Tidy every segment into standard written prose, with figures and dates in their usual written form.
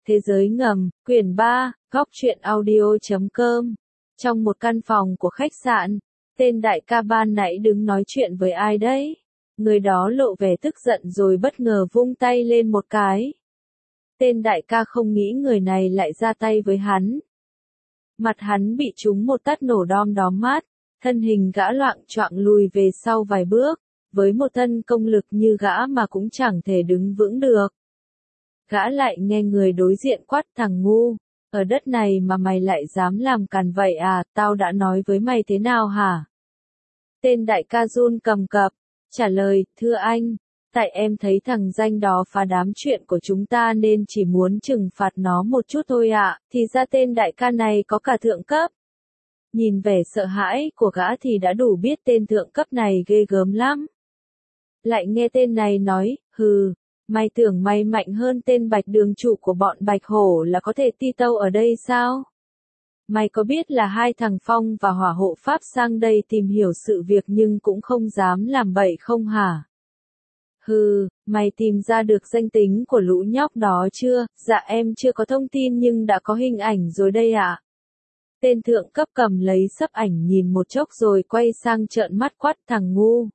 Thế giới ngầm, quyển 3, góc truyện audio.com. Trong một căn phòng của khách sạn, tên đại ca ban nãy đứng nói chuyện với ai đấy? Người đó lộ vẻ tức giận rồi bất ngờ vung tay lên một cái. Tên đại ca không nghĩ người này lại ra tay với hắn. Mặt hắn bị trúng một tát nổ đom đóm mát, thân hình gã loạng choạng lùi về sau vài bước, với một thân công lực như gã mà cũng chẳng thể đứng vững được. Gã lại nghe người đối diện quát: thằng ngu, ở đất này mà mày lại dám làm càn vậy à, tao đã nói với mày thế nào hả? Tên đại ca run cầm cập, trả lời: thưa anh, tại em thấy thằng danh đó phá đám chuyện của chúng ta nên chỉ muốn trừng phạt nó một chút thôi ạ. Thì ra tên đại ca này có cả thượng cấp. Nhìn vẻ sợ hãi của gã thì đã đủ biết tên thượng cấp này ghê gớm lắm. Lại nghe tên này nói: hừ, mày tưởng mày mạnh hơn tên Bạch đường chủ của bọn Bạch Hổ là có thể ti tâu ở đây sao? Mày có biết là hai thằng Phong và Hỏa Hộ Pháp sang đây tìm hiểu sự việc nhưng cũng không dám làm bậy không hả? Hừ, mày tìm ra được danh tính của lũ nhóc đó chưa? Dạ em chưa có thông tin nhưng đã có hình ảnh rồi đây ạ. Tên thượng cấp cầm lấy sấp ảnh nhìn một chốc rồi quay sang trợn mắt quát: thằng ngu,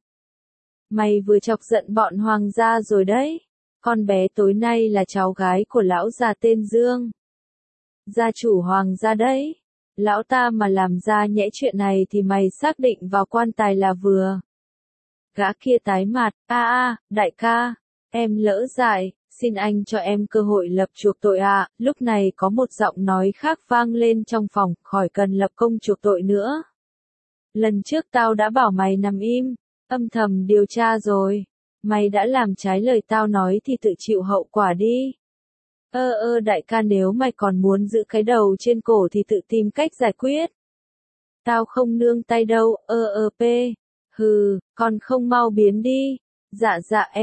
mày vừa chọc giận bọn hoàng gia rồi đấy. Con bé tối nay là cháu gái của lão già tên Dương, gia chủ hoàng gia đấy. Lão ta mà làm ra nhẽ chuyện này thì mày xác định vào quan tài là vừa. Gã kia tái mặt: đại ca, em lỡ dại, xin anh cho em cơ hội lập chuộc tội ạ. Lúc này có một giọng nói khác vang lên trong phòng: khỏi cần lập công chuộc tội nữa. Lần trước tao đã bảo mày nằm im, âm thầm điều tra rồi. Mày đã làm trái lời tao nói thì tự chịu hậu quả đi. Đại ca, nếu mày còn muốn giữ cái đầu trên cổ thì tự tìm cách giải quyết. Tao không nương tay đâu. Hừ, còn không mau biến đi. Dạ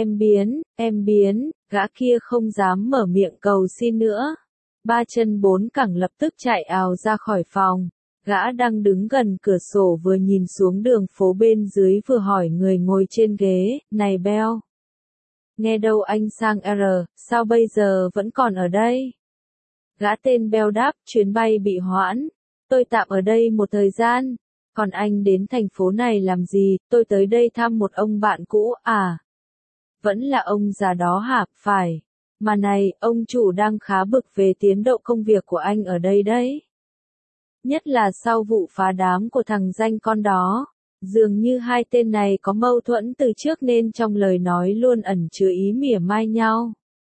em biến. Gã kia không dám mở miệng cầu xin nữa. Ba chân bốn cẳng lập tức chạy ào ra khỏi phòng. Gã đang đứng gần cửa sổ vừa nhìn xuống đường phố bên dưới vừa hỏi người ngồi trên ghế: này Bell, nghe đâu anh sang R, sao bây giờ vẫn còn ở đây? Gã tên Bell đáp: chuyến bay bị hoãn, tôi tạm ở đây một thời gian. Còn anh đến thành phố này làm gì? Tôi tới đây thăm một ông bạn cũ. À, vẫn là ông già đó hả? Phải. Mà này, ông chủ đang khá bực về tiến độ công việc của anh ở đây đấy. Nhất là sau vụ phá đám của thằng danh con đó. Dường như hai tên này có mâu thuẫn từ trước nên trong lời nói luôn ẩn chứa ý mỉa mai nhau.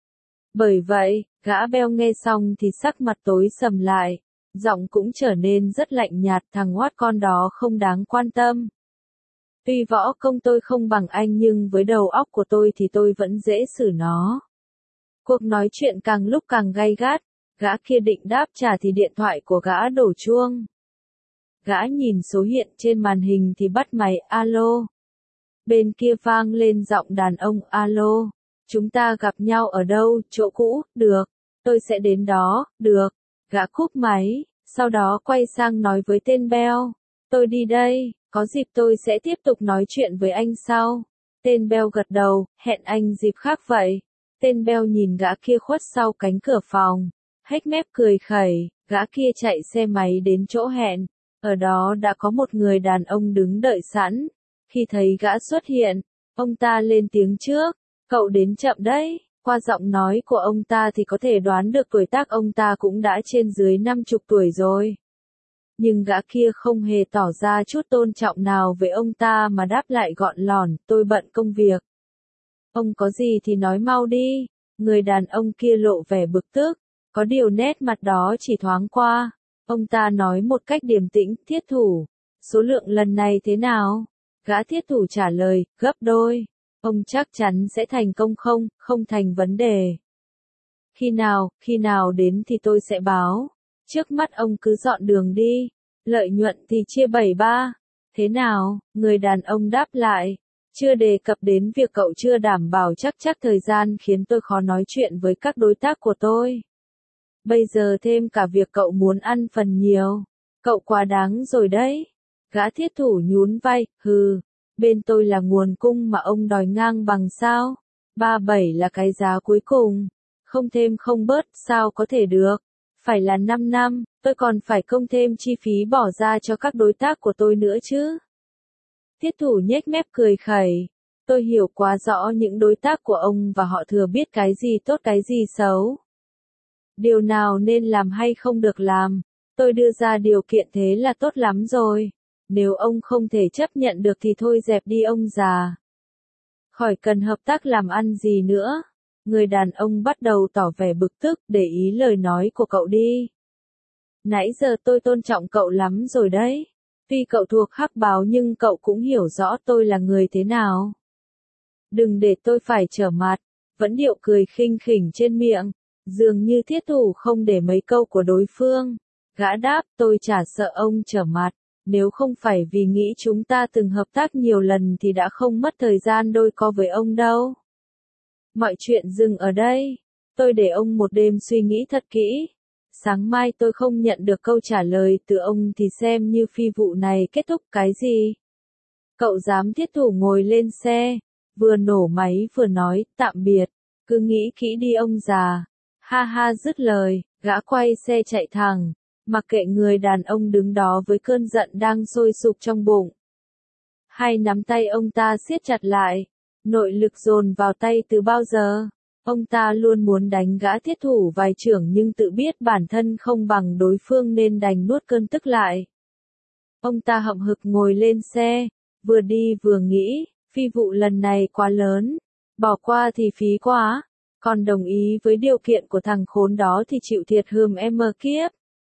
Bởi vậy, gã Bell nghe xong thì sắc mặt tối sầm lại, giọng cũng trở nên rất lạnh nhạt: thằng oát con đó không đáng quan tâm. Tuy võ công tôi không bằng anh nhưng với đầu óc của tôi thì tôi vẫn dễ xử nó. Cuộc nói chuyện càng lúc càng gay gắt, gã kia định đáp trả thì điện thoại của gã đổ chuông. Gã nhìn số hiện trên màn hình thì bắt máy: alo. Bên kia vang lên giọng đàn ông: alo, chúng ta gặp nhau ở đâu? Chỗ cũ. Được, tôi sẽ đến đó. Được. Gã cúp máy, sau đó quay sang nói với tên Bell: tôi đi đây, có dịp tôi sẽ tiếp tục nói chuyện với anh sau. Tên Bell gật đầu: hẹn anh dịp khác vậy. Tên Bell nhìn gã kia khuất sau cánh cửa phòng, hếch mép cười khẩy. Gã kia chạy xe máy đến chỗ hẹn. Ở đó đã có một người đàn ông đứng đợi sẵn. Khi thấy gã xuất hiện, ông ta lên tiếng trước: cậu đến chậm đấy. Qua giọng nói của ông ta thì có thể đoán được tuổi tác ông ta cũng đã trên dưới 50 tuổi rồi. Nhưng gã kia không hề tỏ ra chút tôn trọng nào với ông ta mà đáp lại gọn lỏn: tôi bận công việc. Ông có gì thì nói mau đi. Người đàn ông kia lộ vẻ bực tức, có điều nét mặt đó chỉ thoáng qua. Ông ta nói một cách điềm tĩnh: thiết thủ, số lượng lần này thế nào? Gã thiết thủ trả lời: gấp đôi. Ông chắc chắn sẽ thành công không? Không thành vấn đề. Khi nào đến thì tôi sẽ báo. Trước mắt ông cứ dọn đường đi. Lợi nhuận thì chia 7/3. Thế nào? Người đàn ông đáp lại: chưa đề cập đến việc cậu chưa đảm bảo chắc thời gian khiến tôi khó nói chuyện với các đối tác của tôi. Bây giờ thêm cả việc cậu muốn ăn phần nhiều. Cậu quá đáng rồi đấy. Gã thiết thủ nhún vai: hừ, bên tôi là nguồn cung mà ông đòi ngang bằng sao? 37 là cái giá cuối cùng. Không thêm không bớt, sao có thể được? Phải là 5 năm, tôi còn phải công thêm chi phí bỏ ra cho các đối tác của tôi nữa chứ. Tiết thủ nhếch mép cười khẩy. Tôi hiểu quá rõ những đối tác của ông và họ thừa biết cái gì tốt cái gì xấu. Điều nào nên làm hay không được làm. Tôi đưa ra điều kiện thế là tốt lắm rồi. Nếu ông không thể chấp nhận được thì thôi dẹp đi ông già. Khỏi cần hợp tác làm ăn gì nữa. Người đàn ông bắt đầu tỏ vẻ bực tức, để ý lời nói của cậu đi. Nãy giờ tôi tôn trọng cậu lắm rồi đấy. Tuy cậu thuộc hắc báo nhưng cậu cũng hiểu rõ tôi là người thế nào. Đừng để tôi phải trở mặt. Vẫn điệu cười khinh khỉnh trên miệng. Dường như thiết thủ không để mấy câu của đối phương. Gã đáp, tôi chả sợ ông trở mặt. Nếu không phải vì nghĩ chúng ta từng hợp tác nhiều lần thì đã không mất thời gian đôi co với ông đâu. Mọi chuyện dừng ở đây. Tôi để ông một đêm suy nghĩ thật kỹ. Sáng mai tôi không nhận được câu trả lời từ ông thì xem như phi vụ này kết thúc cái gì. Cậu dám thiết thủ ngồi lên xe. Vừa nổ máy vừa nói, tạm biệt. Cứ nghĩ kỹ đi ông già. Ha ha dứt lời, gã quay xe chạy thẳng. Mặc kệ người đàn ông đứng đó với cơn giận đang sôi sục trong bụng. Hai nắm tay ông ta siết chặt lại. Nội lực dồn vào tay từ bao giờ. Ông ta luôn muốn đánh gã thiết thủ vài chưởng nhưng tự biết bản thân không bằng đối phương nên đành nuốt cơn tức lại. Ông ta hậm hực ngồi lên xe, vừa đi vừa nghĩ, phi vụ lần này quá lớn, bỏ qua thì phí quá, còn đồng ý với điều kiện của thằng khốn đó thì chịu thiệt hừm em kiếp.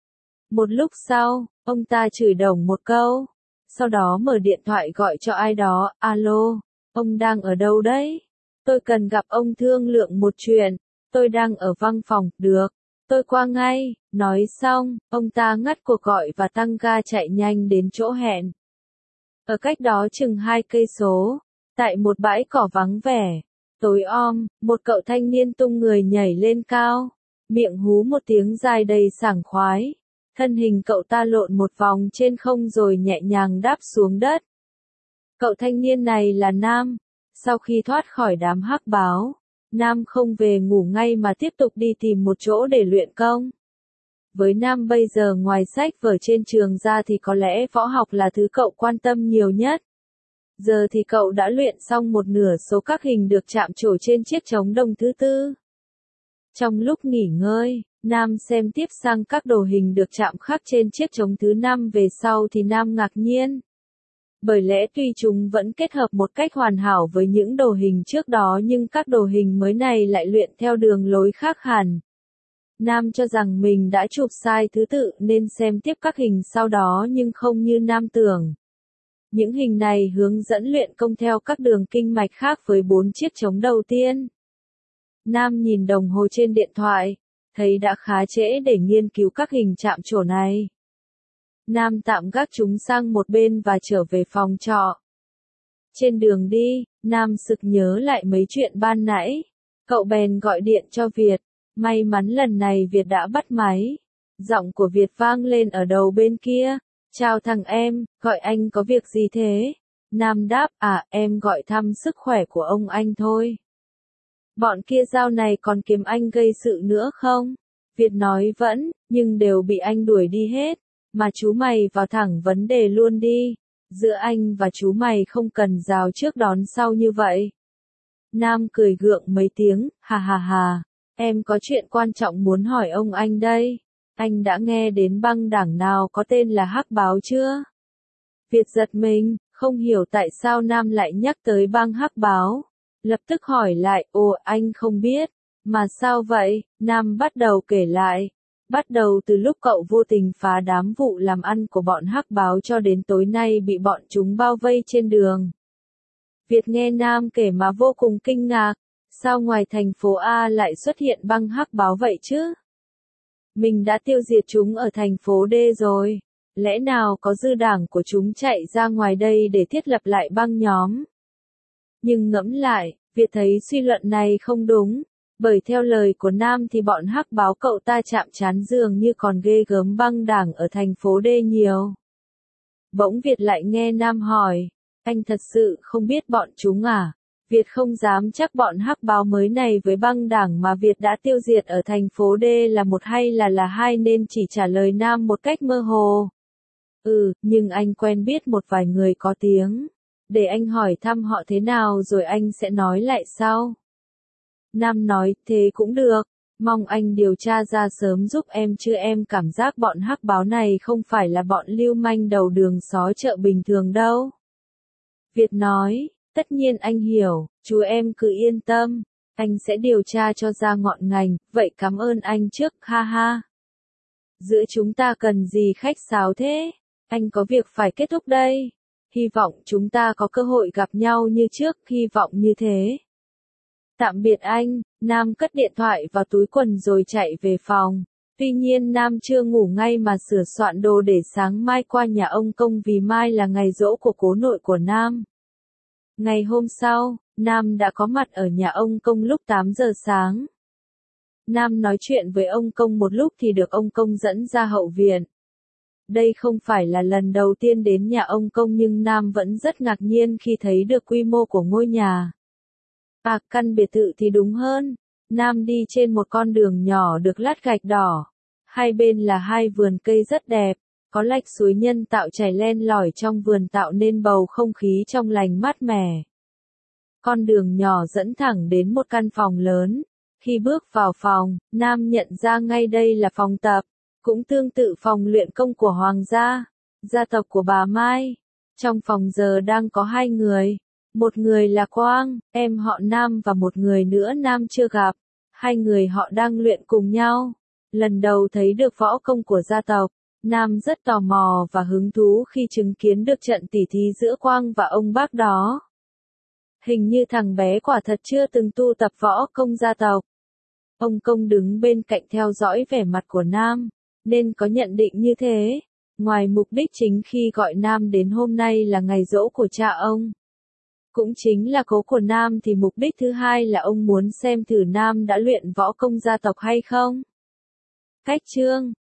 Một lúc sau, ông ta chửi đồng một câu, sau đó mở điện thoại gọi cho ai đó, alo, ông đang ở đâu đấy? Tôi cần gặp ông thương lượng một chuyện, tôi đang ở văn phòng, được, tôi qua ngay, nói xong, ông ta ngắt cuộc gọi và tăng ga chạy nhanh đến chỗ hẹn. Ở cách đó chừng 2 cây số, tại một bãi cỏ vắng vẻ, tối om, một cậu thanh niên tung người nhảy lên cao, miệng hú một tiếng dài đầy sảng khoái, thân hình cậu ta lộn một vòng trên không rồi nhẹ nhàng đáp xuống đất. Cậu thanh niên này là Nam. Sau khi thoát khỏi đám hắc báo, Nam không về ngủ ngay mà tiếp tục đi tìm một chỗ để luyện công. Với Nam bây giờ ngoài sách vở trên trường ra thì có lẽ võ học là thứ cậu quan tâm nhiều nhất. Giờ thì cậu đã luyện xong một nửa số các hình được chạm trổ trên chiếc trống đồng thứ tư. Trong lúc nghỉ ngơi, Nam xem tiếp sang các đồ hình được chạm khắc trên chiếc trống thứ 5 về sau thì Nam ngạc nhiên. Bởi lẽ tuy chúng vẫn kết hợp một cách hoàn hảo với những đồ hình trước đó nhưng các đồ hình mới này lại luyện theo đường lối khác hẳn. Nam cho rằng mình đã chụp sai thứ tự nên xem tiếp các hình sau đó nhưng không như Nam tưởng. Những hình này hướng dẫn luyện công theo các đường kinh mạch khác với 4 chiếc trống đầu tiên. Nam nhìn đồng hồ trên điện thoại, thấy đã khá trễ để nghiên cứu các hình chạm trổ này. Nam tạm gác chúng sang một bên và trở về phòng trọ. Trên đường đi, Nam sực nhớ lại mấy chuyện ban nãy. Cậu bèn gọi điện cho Việt. May mắn lần này Việt đã bắt máy. Giọng của Việt vang lên ở đầu bên kia. Chào thằng em, gọi anh có việc gì thế? Nam đáp, em gọi thăm sức khỏe của ông anh thôi. Bọn kia dạo này còn kiếm anh gây sự nữa không? Việt nói vẫn, nhưng đều bị anh đuổi đi hết. Mà chú mày vào thẳng vấn đề luôn đi. Giữa anh và chú mày không cần rào trước đón sau như vậy. Nam cười gượng mấy tiếng, ha ha ha. Em có chuyện quan trọng muốn hỏi ông anh đây. Anh đã nghe đến băng đảng nào có tên là Hắc Báo chưa? Việt giật mình, không hiểu tại sao Nam lại nhắc tới băng Hắc Báo. Lập tức hỏi lại, ồ anh không biết. Mà sao vậy? Nam bắt đầu kể lại. Bắt đầu từ lúc cậu vô tình phá đám vụ làm ăn của bọn hắc báo cho đến tối nay bị bọn chúng bao vây trên đường. Việt nghe Nam kể mà vô cùng kinh ngạc, sao ngoài thành phố A lại xuất hiện băng hắc báo vậy chứ? Mình đã tiêu diệt chúng ở thành phố D rồi, lẽ nào có dư đảng của chúng chạy ra ngoài đây để thiết lập lại băng nhóm? Nhưng ngẫm lại, Việt thấy suy luận này không đúng. Bởi theo lời của Nam thì bọn hắc báo cậu ta chạm trán dường như còn ghê gớm băng đảng ở thành phố D nhiều. Bỗng Việt lại nghe Nam hỏi, anh thật sự không biết bọn chúng à? Việt không dám chắc bọn hắc báo mới này với băng đảng mà Việt đã tiêu diệt ở thành phố D là một hay là hai nên chỉ trả lời Nam một cách mơ hồ. Nhưng anh quen biết một vài người có tiếng. Để anh hỏi thăm họ thế nào rồi anh sẽ nói lại sau. Nam nói, thế cũng được. Mong anh điều tra ra sớm giúp em chứ em cảm giác bọn hắc báo này không phải là bọn lưu manh đầu đường xó chợ bình thường đâu. Việt nói, tất nhiên anh hiểu, chú em cứ yên tâm. Anh sẽ điều tra cho ra ngọn ngành, vậy cảm ơn anh trước, ha ha. Giữa chúng ta cần gì khách sáo thế? Anh có việc phải kết thúc đây. Hy vọng chúng ta có cơ hội gặp nhau như trước, hy vọng như thế. Tạm biệt anh, Nam cất điện thoại vào túi quần rồi chạy về phòng. Tuy nhiên Nam chưa ngủ ngay mà sửa soạn đồ để sáng mai qua nhà ông Công vì mai là ngày giỗ của cố nội của Nam. Ngày hôm sau, Nam đã có mặt ở nhà ông Công lúc 8 giờ sáng. Nam nói chuyện với ông Công một lúc thì được ông Công dẫn ra hậu viện. Đây không phải là lần đầu tiên đến nhà ông Công nhưng Nam vẫn rất ngạc nhiên khi thấy được quy mô của ngôi nhà. Căn biệt thự thì đúng hơn. Nam đi trên một con đường nhỏ được lát gạch đỏ. Hai bên là hai vườn cây rất đẹp, có lạch suối nhân tạo chảy len lỏi trong vườn tạo nên bầu không khí trong lành mát mẻ. Con đường nhỏ dẫn thẳng đến một căn phòng lớn. Khi bước vào phòng, Nam nhận ra ngay đây là phòng tập, cũng tương tự phòng luyện công của Hoàng gia tộc của bà Mai. Trong phòng giờ đang có hai người. Một người là Quang, em họ Nam và một người nữa Nam chưa gặp. Hai người họ đang luyện cùng nhau. Lần đầu thấy được võ công của gia tộc, Nam rất tò mò và hứng thú khi chứng kiến được trận tỉ thí giữa Quang và ông bác đó. Hình như thằng bé quả thật chưa từng tu tập võ công gia tộc. Ông Công đứng bên cạnh theo dõi vẻ mặt của Nam, nên có nhận định như thế. Ngoài mục đích chính khi gọi Nam đến hôm nay là ngày giỗ của cha ông, cũng chính là cố của Nam thì mục đích thứ hai là ông muốn xem thử Nam đã luyện võ công gia tộc hay không. Khách trương